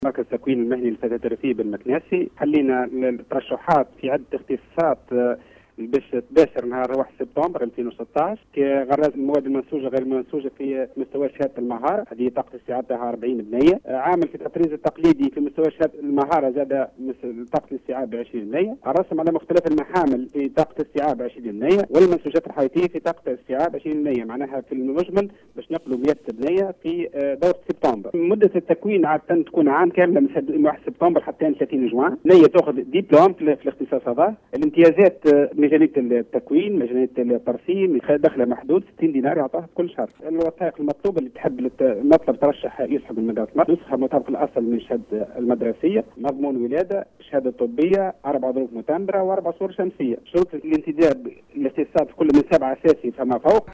مركز التكوين المهني للفتاة الريفية بالمكناسي. حلينا الترشحات في عدة اختصاصات باش تباشر نهار 1 سبتمبر 2016 كغراز المواد المنسوجه غير المنسوجه في مستوى شهاده المهاره، هذه طاقه استيعابها 40 بنيه. عامل في التطريز التقليدي في مستوى شهاده المهاره زاد طاقه الاستيعاب ب 20%. الرسم على مختلف المحامل في طاقه استيعاب 20%، والمنسوجات الحياتيه في طاقه استيعاب 20%. معناها في المجمل باش نقلوا 100 بنيه في دوره سبتمبر. مده التكوين عاده تكون عام كامل من 1 سبتمبر حتى 30 جوان. نيه تاخذ دبلوم في الاختصاص هذا. الامتيازات ميزانية التكوين، ميزانية الترسيم دخله محدود 60 دينار يعطاها كل شهر. الوثائق المطلوبة اللي تحب مطلب ترشح يسحب من مدرسة نسخة مطابق الأصل من الشهادة المدرسية، مضمون ولادة، شهادة طبية، 4 ظروف متمبرة و4 صور شمسية. شروط الانتداب الاختصاصات كل من 7 أساسي فما فوق.